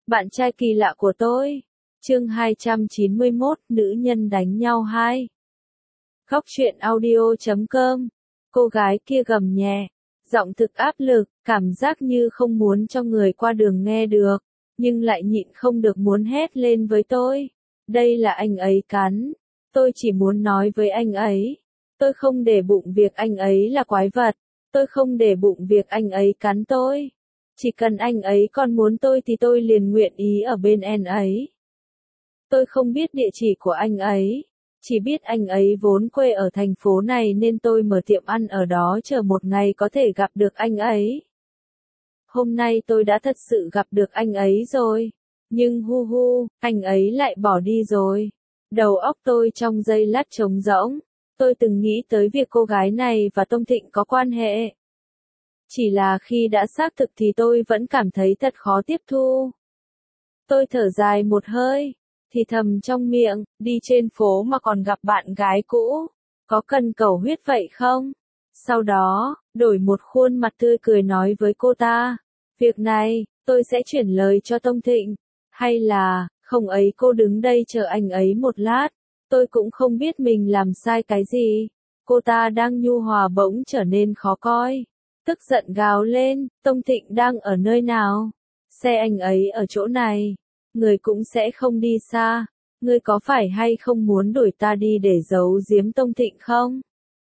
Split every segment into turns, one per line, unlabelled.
Bạn trai kỳ lạ của tôi. Chương 291, nữ nhân đánh nhau 2. Khóc chuyện audio.com. Cô gái kia gầm nhẹ, giọng thực áp lực, cảm giác như không muốn cho người qua đường nghe được, nhưng lại nhịn không được muốn hét lên với tôi. Đây là anh ấy cắn. Tôi chỉ muốn nói với anh ấy. Tôi không để bụng việc anh ấy là quái vật. Tôi không để bụng việc anh ấy cắn tôi. Chỉ cần anh ấy còn muốn tôi thì tôi liền nguyện ý ở bên anh ấy. Tôi không biết địa chỉ của anh ấy. Chỉ biết anh ấy vốn quê ở thành phố này nên tôi mở tiệm ăn ở đó chờ một ngày có thể gặp được anh ấy. Hôm nay tôi đã thật sự gặp được anh ấy rồi. Nhưng anh ấy lại bỏ đi rồi. Đầu óc tôi trong giây lát trống rỗng. Tôi từng nghĩ tới việc cô gái này và Tông Thịnh có quan hệ. Chỉ là khi đã xác thực thì tôi vẫn cảm thấy thật khó tiếp thu. Tôi thở dài một hơi, thì thầm trong miệng, đi trên phố mà còn gặp bạn gái cũ, có cần cầu huyết vậy không? Sau đó, đổi một khuôn mặt tươi cười nói với cô ta, việc này, tôi sẽ chuyển lời cho Tông Thịnh, hay là, không ấy cô đứng đây chờ anh ấy một lát, tôi cũng không biết mình làm sai cái gì. Cô ta đang nhu hòa bỗng trở nên khó coi. Tức giận gào lên, Tông Thịnh đang ở nơi nào? Xe anh ấy ở chỗ này. Người cũng sẽ không đi xa. Ngươi có phải hay không muốn đuổi ta đi để giấu giếm Tông Thịnh không?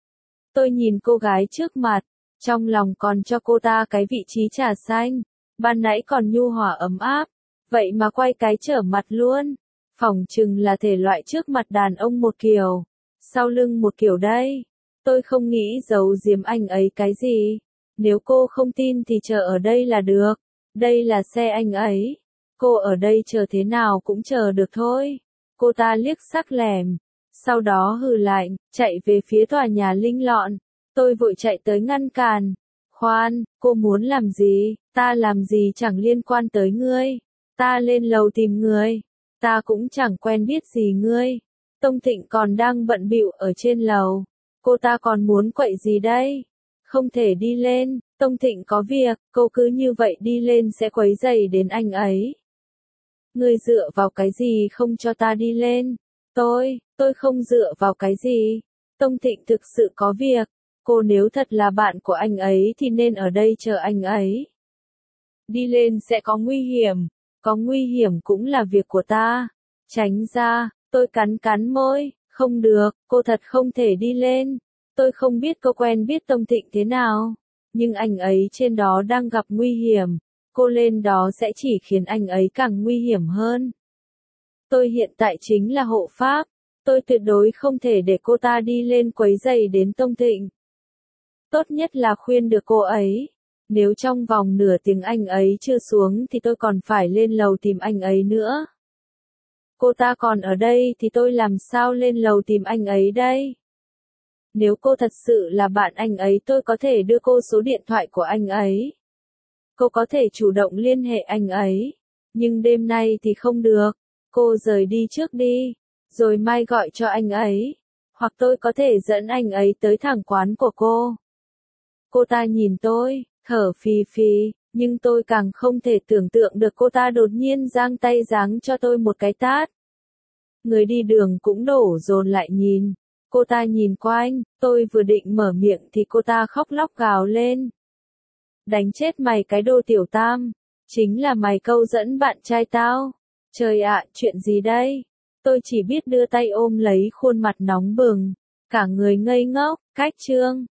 Tôi nhìn cô gái trước mặt, trong lòng còn cho cô ta cái vị trí trà xanh. Ban nãy còn nhu hòa ấm áp, vậy mà quay cái trở mặt luôn. Phỏng chừng là thể loại trước mặt đàn ông một kiểu, sau lưng một kiểu đây. Tôi không nghĩ giấu giếm anh ấy cái gì. Nếu cô không tin thì chờ ở đây là được. Đây là xe anh ấy. Cô ở đây chờ thế nào cũng chờ được thôi. Cô ta liếc sắc lẻm. Sau đó hừ lạnh, chạy về phía tòa nhà Linh Lọn. Tôi vội chạy tới ngăn cản. Khoan, cô muốn làm gì? Ta làm gì chẳng liên quan tới ngươi. Ta lên lầu tìm người. Ta cũng chẳng quen biết gì ngươi. Tông Thịnh còn đang bận bịu ở trên lầu. Cô ta còn muốn quậy gì đây? Không thể đi lên, Tông Thịnh có việc, cô cứ như vậy đi lên sẽ quấy rầy đến anh ấy. Ngươi dựa vào cái gì không cho ta đi lên? Tôi không dựa vào cái gì. Tông Thịnh thực sự có việc. Cô nếu thật là bạn của anh ấy thì nên ở đây chờ anh ấy. Đi lên sẽ có nguy hiểm. Có nguy hiểm cũng là việc của ta. Tránh ra, tôi cắn môi. Không được, cô thật không thể đi lên. Tôi không biết cô quen biết Tông Thịnh thế nào. Nhưng anh ấy trên đó đang gặp nguy hiểm. Cô lên đó sẽ chỉ khiến anh ấy càng nguy hiểm hơn. Tôi hiện tại chính là hộ pháp. Tôi tuyệt đối không thể để cô ta đi lên quấy rầy đến Tông Thịnh. Tốt nhất là khuyên được cô ấy. Nếu trong vòng nửa tiếng anh ấy chưa xuống thì tôi còn phải lên lầu tìm anh ấy nữa. Cô ta còn ở đây thì tôi làm sao lên lầu tìm anh ấy đây? Nếu cô thật sự là bạn anh ấy tôi có thể đưa cô số điện thoại của anh ấy. Cô có thể chủ động liên hệ anh ấy. Nhưng đêm nay thì không được. Cô rời đi trước đi. Rồi mai gọi cho anh ấy. Hoặc tôi có thể dẫn anh ấy tới thẳng quán của cô. Cô ta nhìn tôi, thở phì phì. Nhưng tôi càng không thể tưởng tượng được cô ta đột nhiên giang tay giáng cho tôi một cái tát. Người đi đường cũng đổ dồn lại nhìn. Cô ta nhìn quanh, tôi vừa định mở miệng thì cô ta khóc lóc gào lên. Đánh chết mày cái đồ tiểu tam. Chính là mày câu dẫn bạn trai tao. Trời ạ, chuyện gì đây? Tôi chỉ biết đưa tay ôm lấy khuôn mặt nóng bừng. Cả người ngây ngốc, cách chương.